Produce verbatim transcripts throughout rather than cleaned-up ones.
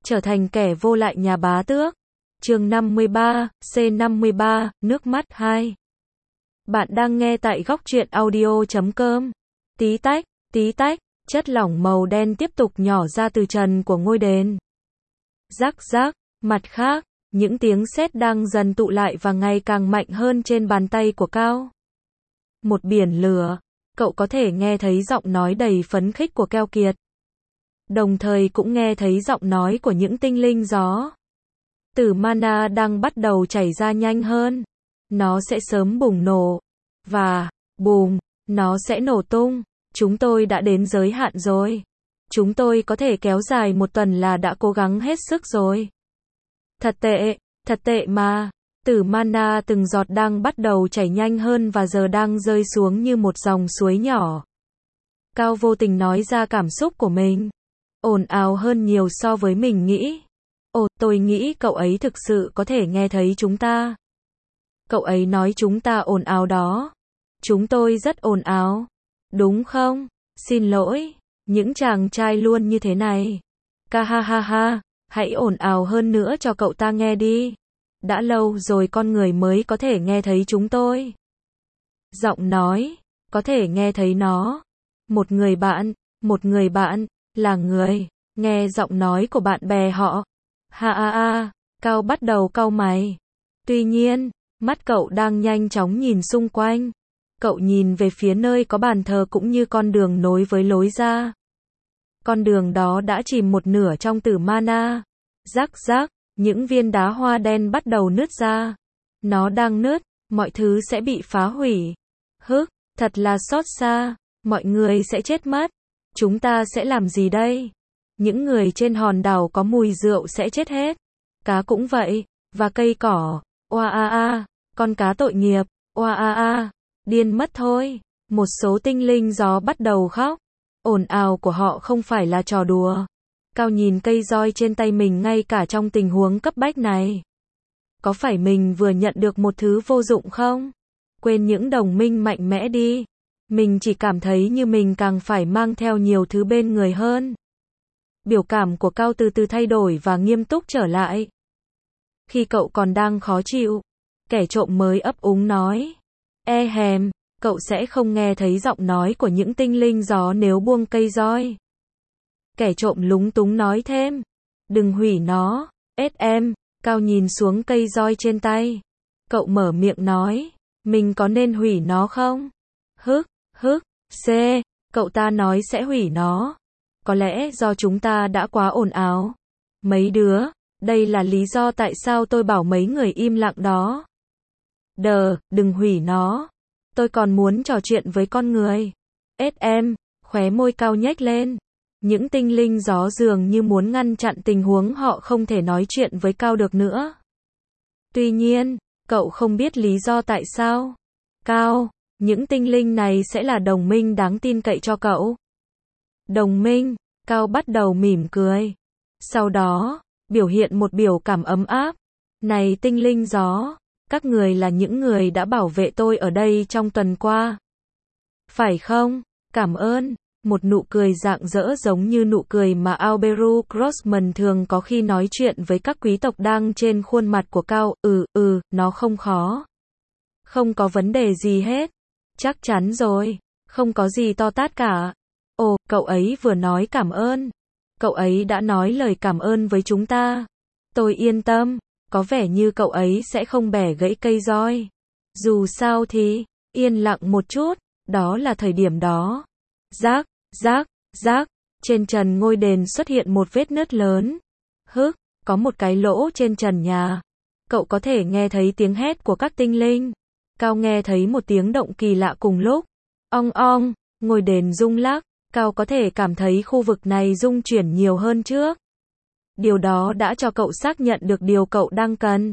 trở thành kẻ vô lại nhà bá tước. Chương năm mươi ba, C năm mươi ba, nước mắt hai. Bạn đang nghe tại góc truyện audio chấm com. Tí tách, tí tách, chất lỏng màu đen tiếp tục nhỏ ra từ trần của ngôi đền. Rắc rắc, mặt khác, những tiếng sét đang dần tụ lại và ngày càng mạnh hơn trên bàn tay của Cao. Một biển lửa, cậu có thể nghe thấy giọng nói đầy phấn khích của Keo Kiệt. Đồng thời cũng nghe thấy giọng nói của những tinh linh gió. Tử mana đang bắt đầu chảy ra nhanh hơn. Nó sẽ sớm bùng nổ. Và, bùm, nó sẽ nổ tung. Chúng tôi đã đến giới hạn rồi. Chúng tôi có thể kéo dài một tuần là đã cố gắng hết sức rồi. Thật tệ, thật tệ mà. Tử mana từng giọt đang bắt đầu chảy nhanh hơn và giờ đang rơi xuống như một dòng suối nhỏ. Cao vô tình nói ra cảm xúc của mình. Ồn ào hơn nhiều so với mình nghĩ. Ồ, tôi nghĩ cậu ấy thực sự có thể nghe thấy chúng ta. Cậu ấy nói chúng ta ồn ào đó. Chúng tôi rất ồn ào. Đúng không? Xin lỗi. Những chàng trai luôn như thế này. Ca ha ha ha. Hãy ồn ào hơn nữa cho cậu ta nghe đi. Đã lâu rồi con người mới có thể nghe thấy chúng tôi. Giọng nói. Có thể nghe thấy nó. Một người bạn. Một người bạn. Là người. Nghe giọng nói của bạn bè họ. Ha ha ha. Cao bắt đầu cau mày. Tuy nhiên, mắt cậu đang nhanh chóng nhìn xung quanh. Cậu nhìn về phía nơi có bàn thờ cũng như con đường nối với lối ra. Con đường đó đã chìm một nửa trong tử mana. Rắc rắc, những viên đá hoa đen bắt đầu nứt ra. Nó đang nứt, mọi thứ sẽ bị phá hủy. Hức, thật là xót xa, mọi người sẽ chết mất. Chúng ta sẽ làm gì đây? Những người trên hòn đảo có mùi rượu sẽ chết hết. Cá cũng vậy, và cây cỏ. Oa a a, con cá tội nghiệp. Oa a a, điên mất thôi. Một số tinh linh gió bắt đầu khóc. Ồn ào của họ không phải là trò đùa. Cao nhìn cây roi trên tay mình ngay cả trong tình huống cấp bách này. Có phải mình vừa nhận được một thứ vô dụng không? Quên những đồng minh mạnh mẽ đi. Mình chỉ cảm thấy như mình càng phải mang theo nhiều thứ bên người hơn. Biểu cảm của Cao từ từ thay đổi và nghiêm túc trở lại. Khi cậu còn đang khó chịu, kẻ trộm mới ấp úng nói. E hèm, cậu sẽ không nghe thấy giọng nói của những tinh linh gió nếu buông cây roi. Kẻ trộm lúng túng nói thêm. Đừng hủy nó, ết em. Cao nhìn xuống cây roi trên tay. Cậu mở miệng nói. Mình có nên hủy nó không? Hức, hức, C. Cậu ta nói sẽ hủy nó. Có lẽ do chúng ta đã quá ồn ào. Mấy đứa, đây là lý do tại sao tôi bảo mấy người im lặng đó. Đờ, đừng hủy nó. Tôi còn muốn trò chuyện với con người. Ết em, khóe môi Cao nhếch lên. Những tinh linh gió dường như muốn ngăn chặn tình huống họ không thể nói chuyện với Cao được nữa. Tuy nhiên, cậu không biết lý do tại sao. Cao, những tinh linh này sẽ là đồng minh đáng tin cậy cho cậu. Đồng minh, Cao bắt đầu mỉm cười. Sau đó, biểu hiện một biểu cảm ấm áp. Này tinh linh gió, các người là những người đã bảo vệ tôi ở đây trong tuần qua. Phải không? Cảm ơn. Một nụ cười rạng rỡ giống như nụ cười mà Alberu Crossman thường có khi nói chuyện với các quý tộc đang trên khuôn mặt của Cao. Ừ, ừ, nó không khó. Không có vấn đề gì hết. Chắc chắn rồi. Không có gì to tát cả. Ồ, cậu ấy vừa nói cảm ơn. Cậu ấy đã nói lời cảm ơn với chúng ta. Tôi yên tâm. Có vẻ như cậu ấy sẽ không bẻ gãy cây roi. Dù sao thì, yên lặng một chút. Đó là thời điểm đó. Rác, rác, rác. Trên trần ngôi đền xuất hiện một vết nứt lớn. Hức, có một cái lỗ trên trần nhà. Cậu có thể nghe thấy tiếng hét của các tinh linh. Cao nghe thấy một tiếng động kỳ lạ cùng lúc. Ong ong, ngôi đền rung lắc. Cao có thể cảm thấy khu vực này rung chuyển nhiều hơn trước. Điều đó đã cho cậu xác nhận được điều cậu đang cần.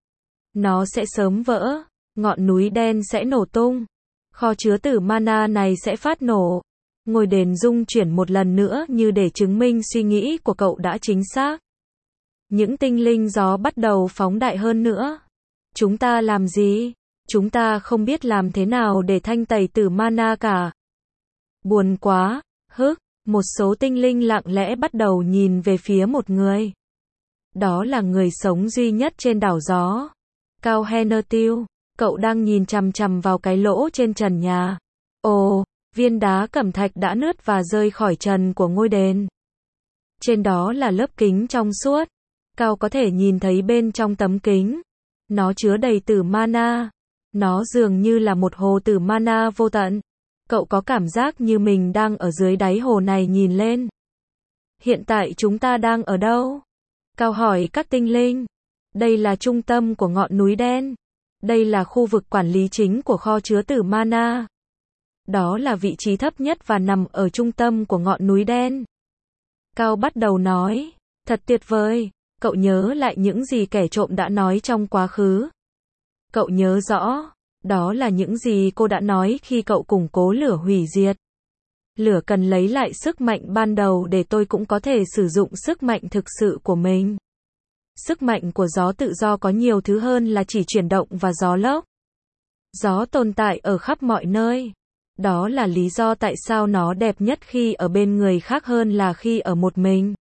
Nó sẽ sớm vỡ. Ngọn núi đen sẽ nổ tung. Kho chứa tử mana này sẽ phát nổ. Ngôi đền rung chuyển một lần nữa như để chứng minh suy nghĩ của cậu đã chính xác. Những tinh linh gió bắt đầu phóng đại hơn nữa. Chúng ta làm gì? Chúng ta không biết làm thế nào để thanh tẩy tử mana cả. Buồn quá. Hức, một số tinh linh lặng lẽ bắt đầu nhìn về phía một người. Đó là người sống duy nhất trên đảo gió. Cao Hennertil, cậu đang nhìn chằm chằm vào cái lỗ trên trần nhà. Ồ, viên đá cẩm thạch đã nứt và rơi khỏi trần của ngôi đền. Trên đó là lớp kính trong suốt. Cao có thể nhìn thấy bên trong tấm kính. Nó chứa đầy tử mana. Nó dường như là một hồ tử mana vô tận. Cậu có cảm giác như mình đang ở dưới đáy hồ này nhìn lên. Hiện tại chúng ta đang ở đâu? Cao hỏi các tinh linh. Đây là trung tâm của ngọn núi đen. Đây là khu vực quản lý chính của kho chứa tử mana. Đó là vị trí thấp nhất và nằm ở trung tâm của ngọn núi đen. Cao bắt đầu nói. Thật tuyệt vời. Cậu nhớ lại những gì kẻ trộm đã nói trong quá khứ. Cậu nhớ rõ. Đó là những gì cô đã nói khi cậu củng cố lửa hủy diệt. Lửa cần lấy lại sức mạnh ban đầu để tôi cũng có thể sử dụng sức mạnh thực sự của mình. Sức mạnh của gió tự do có nhiều thứ hơn là chỉ chuyển động và gió lốc. Gió tồn tại ở khắp mọi nơi. Đó là lý do tại sao nó đẹp nhất khi ở bên người khác hơn là khi ở một mình.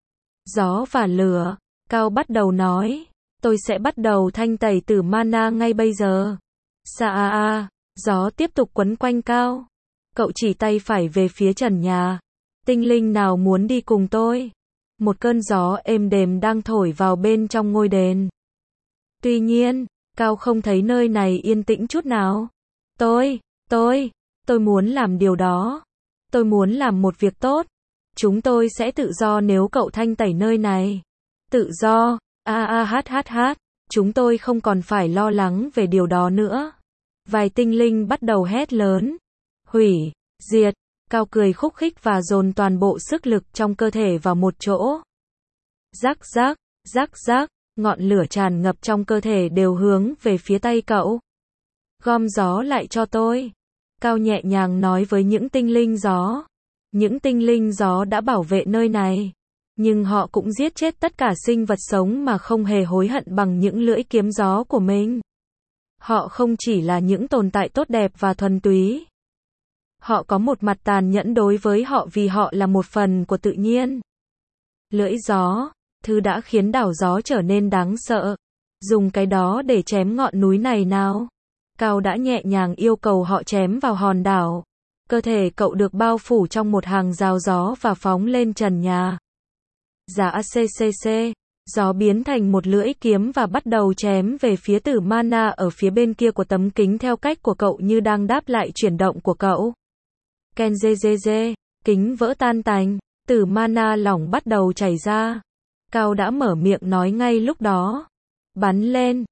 Gió và lửa. Cao bắt đầu nói. Tôi sẽ bắt đầu thanh tẩy tử mana ngay bây giờ. Sa a a. Gió tiếp tục quấn quanh Cao. Cậu chỉ tay phải về phía trần nhà. Tinh linh nào muốn đi cùng tôi? Một cơn gió êm đềm đang thổi vào bên trong ngôi đền. Tuy nhiên, Cao không thấy nơi này yên tĩnh chút nào. Tôi, tôi, tôi muốn làm điều đó. Tôi muốn làm một việc tốt. Chúng tôi sẽ tự do nếu cậu thanh tẩy nơi này. Tự do, a a hát hát hát. Chúng tôi không còn phải lo lắng về điều đó nữa. Vài tinh linh bắt đầu hét lớn. Hủy, diệt. Cao cười khúc khích và dồn toàn bộ sức lực trong cơ thể vào một chỗ. Rắc rắc, rắc rắc, ngọn lửa tràn ngập trong cơ thể đều hướng về phía tay cậu. Gom gió lại cho tôi. Cao nhẹ nhàng nói với những tinh linh gió. Những tinh linh gió đã bảo vệ nơi này. Nhưng họ cũng giết chết tất cả sinh vật sống mà không hề hối hận bằng những lưỡi kiếm gió của mình. Họ không chỉ là những tồn tại tốt đẹp và thuần túy. Họ có một mặt tàn nhẫn đối với họ vì họ là một phần của tự nhiên. Lưỡi gió, thứ đã khiến đảo gió trở nên đáng sợ. Dùng cái đó để chém ngọn núi này nào. Cao đã nhẹ nhàng yêu cầu họ chém vào hòn đảo. Cơ thể cậu được bao phủ trong một hàng rào gió và phóng lên trần nhà. Giá ccc, gió biến thành một lưỡi kiếm và bắt đầu chém về phía tử mana ở phía bên kia của tấm kính theo cách của cậu như đang đáp lại chuyển động của cậu. Kenzezeze, kính vỡ tan tành, tử mana lỏng bắt đầu chảy ra. Cao đã mở miệng nói ngay lúc đó. Bắn lên,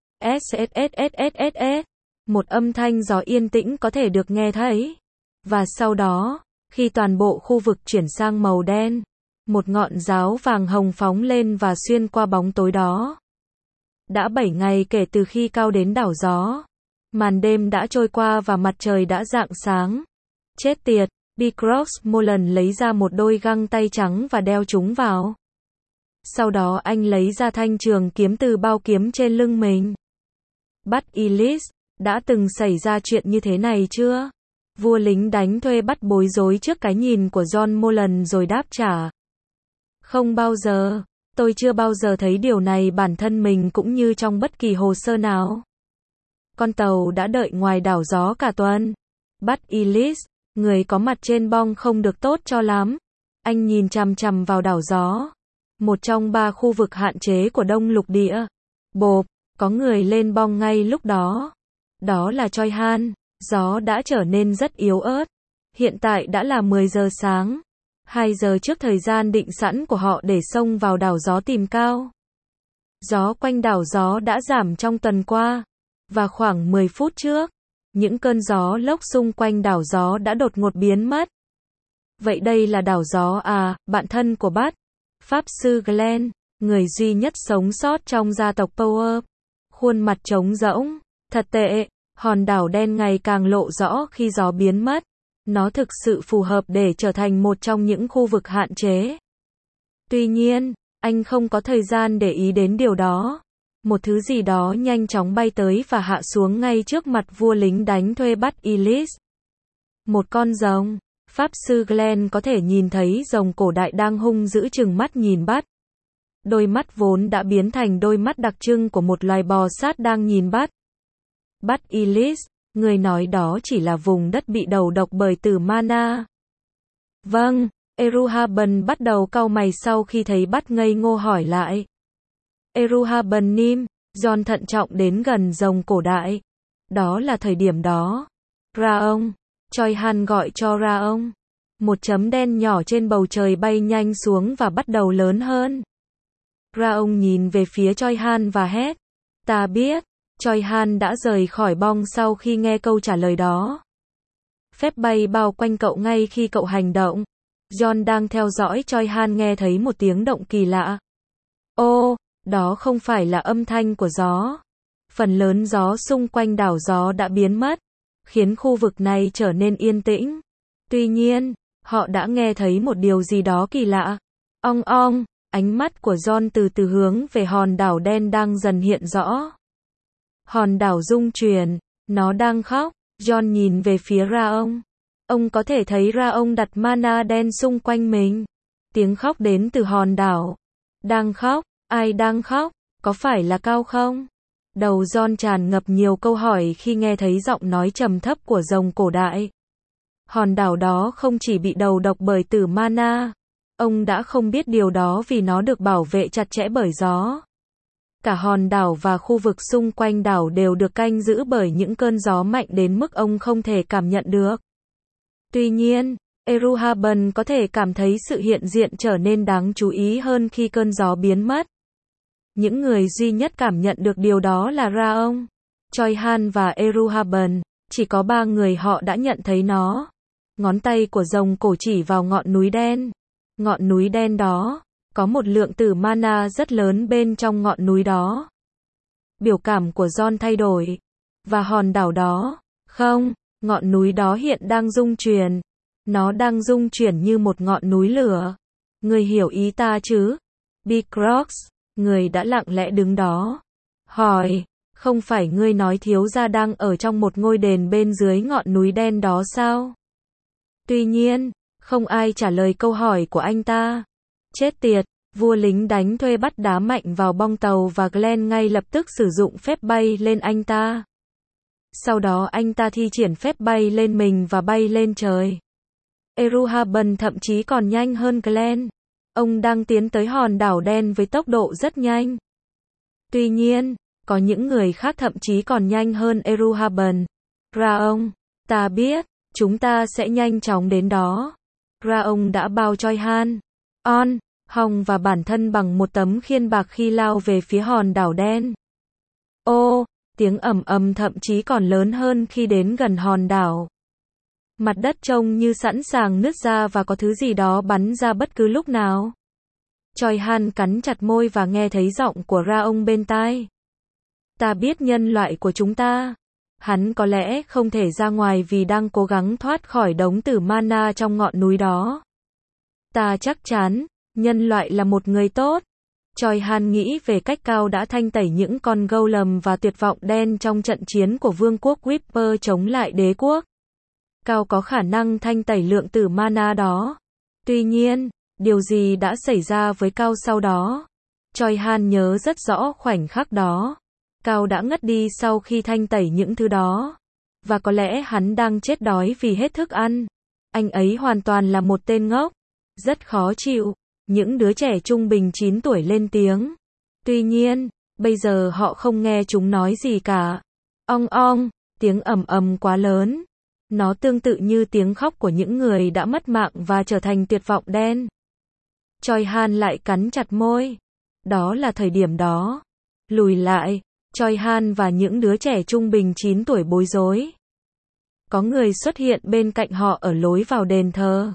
sssssss. Một âm thanh gió yên tĩnh có thể được nghe thấy. Và sau đó, khi toàn bộ khu vực chuyển sang màu đen, một ngọn giáo vàng hồng phóng lên và xuyên qua bóng tối đó. Đã bảy ngày kể từ khi Cao đến đảo gió. Màn đêm đã trôi qua và mặt trời đã rạng sáng. Chết tiệt, Bicross Molan lấy ra một đôi găng tay trắng và đeo chúng vào. Sau đó anh lấy ra thanh trường kiếm từ bao kiếm trên lưng mình. Bắt Elise, đã từng xảy ra chuyện như thế này chưa? Vua lính đánh thuê bắt bối rối trước cái nhìn của John Molan rồi đáp trả. Không bao giờ, tôi chưa bao giờ thấy điều này bản thân mình cũng như trong bất kỳ hồ sơ nào. Con tàu đã đợi ngoài đảo gió cả tuần. Bắt Elise, người có mặt trên bong không được tốt cho lắm. Anh nhìn chằm chằm vào đảo gió. Một trong ba khu vực hạn chế của Đông Lục Địa. Bộp, có người lên bong ngay lúc đó. Đó là Choi Han. Gió đã trở nên rất yếu ớt. Hiện tại đã là mười giờ sáng. hai giờ trước thời gian định sẵn của họ để xông vào đảo gió tìm Cao. Gió quanh đảo gió đã giảm trong tuần qua. Và khoảng mười phút trước, những cơn gió lốc xung quanh đảo gió đã đột ngột biến mất. Vậy đây là đảo gió à, bạn thân của Bat. Pháp sư Glenn, người duy nhất sống sót trong gia tộc Power. Khuôn mặt trống rỗng. Thật tệ, hòn đảo đen ngày càng lộ rõ khi gió biến mất. Nó thực sự phù hợp để trở thành một trong những khu vực hạn chế. Tuy nhiên, anh không có thời gian để ý đến điều đó. Một thứ gì đó nhanh chóng bay tới và hạ xuống ngay trước mặt vua lính đánh thuê Bắt Elise. Một con rồng. Pháp sư Glenn có thể nhìn thấy rồng cổ đại đang hung dữ trừng mắt nhìn Bắt. Đôi mắt vốn đã biến thành đôi mắt đặc trưng của một loài bò sát đang nhìn Bát. Bát Ilis, người nói đó chỉ là vùng đất bị đầu độc bởi tử mana. Vâng, Eruhaban bắt đầu cau mày sau khi thấy Bát ngây ngô hỏi lại. Eruhaban Nim, John thận trọng đến gần rồng cổ đại. Đó là thời điểm đó. Ra ông, Choi Han gọi cho ra ông. Một chấm đen nhỏ trên bầu trời bay nhanh xuống và bắt đầu lớn hơn. Ra ông nhìn về phía Choi Han và hét. Ta biết. Choi Han đã rời khỏi bong sau khi nghe câu trả lời đó. Phép bay bao quanh cậu ngay khi cậu hành động. John đang theo dõi Choi Han nghe thấy một tiếng động kỳ lạ. Ô, đó không phải là âm thanh của gió. Phần lớn gió xung quanh đảo gió đã biến mất, khiến khu vực này trở nên yên tĩnh. Tuy nhiên, họ đã nghe thấy một điều gì đó kỳ lạ. Ong ong, ánh mắt của John từ từ hướng về hòn đảo đen đang dần hiện rõ. Hòn đảo rung chuyển, nó đang khóc. John nhìn về phía Ra ông. Ông có thể thấy Ra ông đặt mana đen xung quanh mình. Tiếng khóc đến từ hòn đảo. Đang khóc, ai đang khóc, có phải là Cao không? Đầu John tràn ngập nhiều câu hỏi khi nghe thấy giọng nói trầm thấp của rồng cổ đại. Hòn đảo đó không chỉ bị đầu độc bởi tử mana. Ông đã không biết điều đó vì nó được bảo vệ chặt chẽ bởi gió. Cả hòn đảo và khu vực xung quanh đảo đều được canh giữ bởi những cơn gió mạnh đến mức ông không thể cảm nhận được. Tuy nhiên, Eruhaban có thể cảm thấy sự hiện diện trở nên đáng chú ý hơn khi cơn gió biến mất. Những người duy nhất cảm nhận được điều đó là Ra ông, Choi Han và Eruhaban. Chỉ có ba người họ đã nhận thấy nó. Ngón tay của rồng cổ chỉ vào ngọn núi đen. Ngọn núi đen đó, có một lượng tử mana rất lớn bên trong ngọn núi đó. Biểu cảm của John thay đổi. Và hòn đảo đó, không, ngọn núi đó hiện đang rung chuyển. Nó đang rung chuyển như một ngọn núi lửa. Người hiểu ý ta chứ? Big Rocks, người đã lặng lẽ đứng đó. Hỏi, không phải ngươi nói thiếu gia đang ở trong một ngôi đền bên dưới ngọn núi đen đó sao? Tuy nhiên, không ai trả lời câu hỏi của anh ta. Chết tiệt, vua lính đánh thuê bắt đá mạnh vào bong tàu và Glenn ngay lập tức sử dụng phép bay lên anh ta. Sau đó anh ta thi triển phép bay lên mình và bay lên trời. Eruhaban thậm chí còn nhanh hơn Glenn. Ông đang tiến tới hòn đảo đen với tốc độ rất nhanh. Tuy nhiên, có những người khác thậm chí còn nhanh hơn Eruhaban. Ra ông, ta biết, chúng ta sẽ nhanh chóng đến đó. Ra ông đã bao Choi Han, On, Hong và bản thân bằng một tấm khiên bạc khi lao về phía hòn đảo đen. Ô, tiếng ầm ầm thậm chí còn lớn hơn khi đến gần hòn đảo. Mặt đất trông như sẵn sàng nứt ra và có thứ gì đó bắn ra bất cứ lúc nào. Choi Han cắn chặt môi và nghe thấy giọng của Ra ông bên tai. Ta biết nhân loại của chúng ta. Hắn có lẽ không thể ra ngoài vì đang cố gắng thoát khỏi đống tử mana trong ngọn núi đó. Ta chắc chắn, nhân loại là một người tốt. Choi Han nghĩ về cách Cao đã thanh tẩy những con golem và tuyệt vọng đen trong trận chiến của vương quốc Whisper chống lại đế quốc. Cao có khả năng thanh tẩy lượng tử mana đó. Tuy nhiên, điều gì đã xảy ra với Cao sau đó? Choi Han nhớ rất rõ khoảnh khắc đó. Cao đã ngất đi sau khi thanh tẩy những thứ đó. Và có lẽ hắn đang chết đói vì hết thức ăn. Anh ấy hoàn toàn là một tên ngốc. Rất khó chịu. Những đứa trẻ trung bình chín tuổi lên tiếng. Tuy nhiên, bây giờ họ không nghe chúng nói gì cả. Ong ong, tiếng ầm ầm quá lớn. Nó tương tự như tiếng khóc của những người đã mất mạng và trở thành tuyệt vọng đen. Choi Han lại cắn chặt môi. Đó là thời điểm đó. Lùi lại, Choi Han và những đứa trẻ trung bình chín tuổi bối rối. Có người xuất hiện bên cạnh họ ở lối vào đền thờ.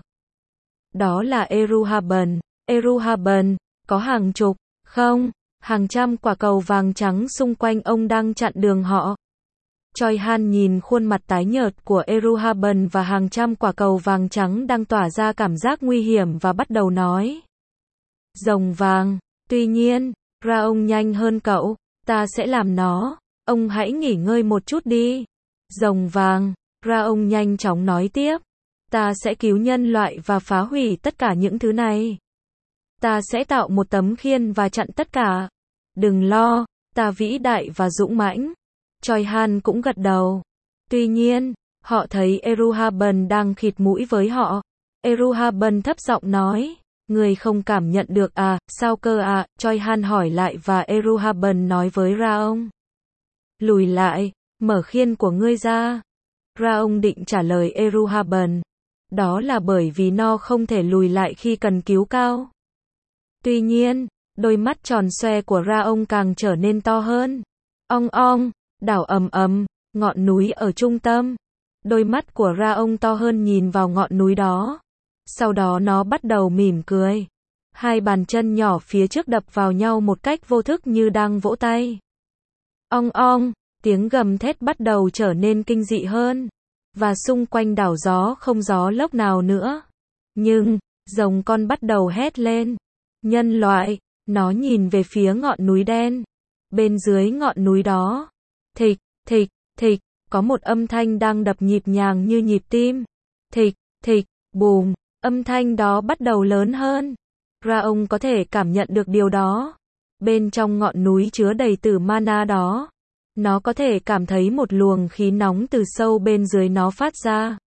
Đó là Eruhaban. Eruhaban, có hàng chục, không, hàng trăm quả cầu vàng trắng xung quanh ông đang chặn đường họ. Choi Han nhìn khuôn mặt tái nhợt của Eruhaban và hàng trăm quả cầu vàng trắng đang tỏa ra cảm giác nguy hiểm và bắt đầu nói. Rồng vàng, tuy nhiên, Ra ông nhanh hơn cậu, ta sẽ làm nó, ông hãy nghỉ ngơi một chút đi. Rồng vàng, Ra ông nhanh chóng nói tiếp. Ta sẽ cứu nhân loại và phá hủy tất cả những thứ này. Ta sẽ tạo một tấm khiên và chặn tất cả. Đừng lo, ta vĩ đại và dũng mãnh. Choi Han cũng gật đầu. Tuy nhiên, họ thấy Eruhaben đang khịt mũi với họ. Eruhaben thấp giọng nói, người không cảm nhận được à, sao cơ à, Choi Han hỏi lại và Eruhaben nói với Raong. Lùi lại, mở khiên của ngươi ra. Raong định trả lời Eruhaben. Đó là bởi vì nó không thể lùi lại khi cần cứu Cao. Tuy nhiên, đôi mắt tròn xoe của Raong càng trở nên to hơn. Ong ong, đảo ầm ầm, ngọn núi ở trung tâm. Đôi mắt của Raong to hơn nhìn vào ngọn núi đó. Sau đó nó bắt đầu mỉm cười. Hai bàn chân nhỏ phía trước đập vào nhau một cách vô thức như đang vỗ tay. Ong ong, tiếng gầm thét bắt đầu trở nên kinh dị hơn. Và xung quanh đảo gió không gió lốc nào nữa. Nhưng, rồng con bắt đầu hét lên. Nhân loại, nó nhìn về phía ngọn núi đen. Bên dưới ngọn núi đó, thịch, thịch, thịch, có một âm thanh đang đập nhịp nhàng như nhịp tim. Thịch, thịch, bùm, âm thanh đó bắt đầu lớn hơn. Raong có thể cảm nhận được điều đó. Bên trong ngọn núi chứa đầy tử mana đó, nó có thể cảm thấy một luồng khí nóng từ sâu bên dưới nó phát ra.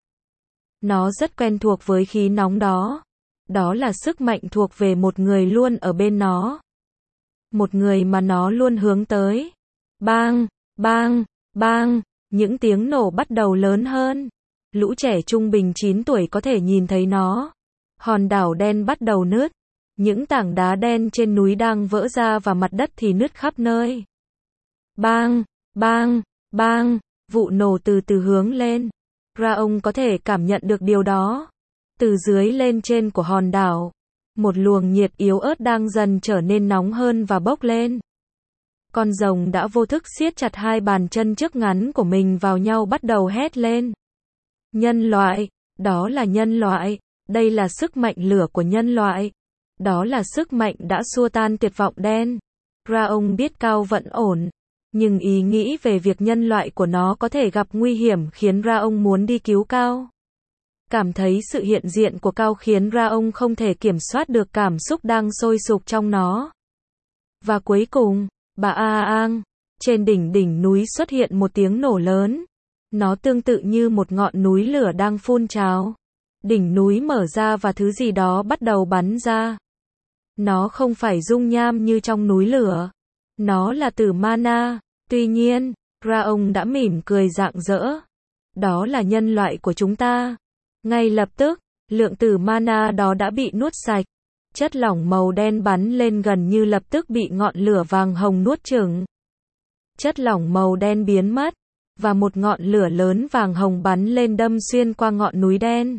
Nó rất quen thuộc với khí nóng đó. Đó là sức mạnh thuộc về một người luôn ở bên nó. Một người mà nó luôn hướng tới. Bang, bang, bang, những tiếng nổ bắt đầu lớn hơn. Lũ trẻ trung bình chín tuổi có thể nhìn thấy nó. Hòn đảo đen bắt đầu nứt. Những tảng đá đen trên núi đang vỡ ra và mặt đất thì nứt khắp nơi. Bang, bang, bang, vụ nổ từ từ hướng lên. Raong có thể cảm nhận được điều đó. Từ dưới lên trên của hòn đảo, một luồng nhiệt yếu ớt đang dần trở nên nóng hơn và bốc lên. Con rồng đã vô thức siết chặt hai bàn chân trước ngắn của mình vào nhau bắt đầu hét lên. Nhân loại, đó là nhân loại, đây là sức mạnh lửa của nhân loại. Đó là sức mạnh đã xua tan tuyệt vọng đen. Raong biết Cao vẫn ổn, nhưng ý nghĩ về việc nhân loại của nó có thể gặp nguy hiểm khiến Raong muốn đi cứu Cao. Cảm thấy sự hiện diện của Cao khiến Raong không thể kiểm soát được cảm xúc đang sôi sục trong nó. Và cuối cùng, bà Aang, trên đỉnh đỉnh núi xuất hiện một tiếng nổ lớn. Nó tương tự như một ngọn núi lửa đang phun trào. Đỉnh núi mở ra và thứ gì đó bắt đầu bắn ra. Nó không phải dung nham như trong núi lửa. Nó là tử mana. Tuy nhiên, Raong đã mỉm cười rạng rỡ. Đó là nhân loại của chúng ta. Ngay lập tức, lượng tử mana đó đã bị nuốt sạch. Chất lỏng màu đen bắn lên gần như lập tức bị ngọn lửa vàng hồng nuốt chửng. Chất lỏng màu đen biến mất, và một ngọn lửa lớn vàng hồng bắn lên đâm xuyên qua ngọn núi đen.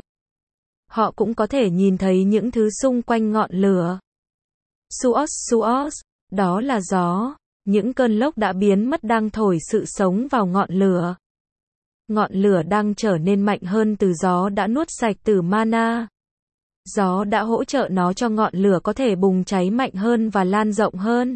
Họ cũng có thể nhìn thấy những thứ xung quanh ngọn lửa. Suos suos, đó là gió. Những cơn lốc đã biến mất đang thổi sự sống vào ngọn lửa. Ngọn lửa đang trở nên mạnh hơn từ gió đã nuốt sạch tử mana. Gió đã hỗ trợ nó cho ngọn lửa có thể bùng cháy mạnh hơn và lan rộng hơn.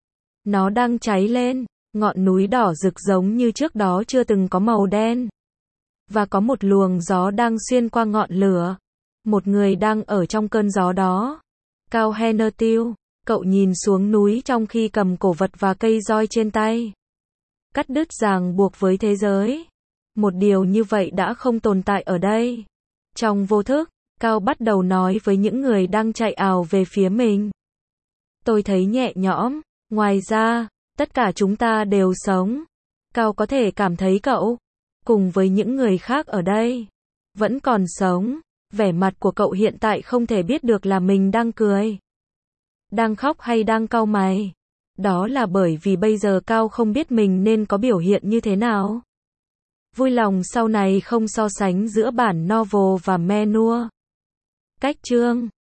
Nó đang cháy lên, ngọn núi đỏ rực giống như trước đó chưa từng có màu đen. Và có một luồng gió đang xuyên qua ngọn lửa. Một người đang ở trong cơn gió đó. Cao Henertil, cậu nhìn xuống núi trong khi cầm cổ vật và cây roi trên tay. Cắt đứt ràng buộc với thế giới. Một điều như vậy đã không tồn tại ở đây. Trong vô thức, Cao bắt đầu nói với những người đang chạy ào về phía mình. Tôi thấy nhẹ nhõm, ngoài ra, tất cả chúng ta đều sống. Cao có thể cảm thấy cậu, cùng với những người khác ở đây, vẫn còn sống. Vẻ mặt của cậu hiện tại không thể biết được là mình đang cười, đang khóc hay đang cau mày. Đó là bởi vì bây giờ Cao không biết mình nên có biểu hiện như thế nào. Vui lòng sau này không so sánh giữa bản novel và manhwa. Cách chương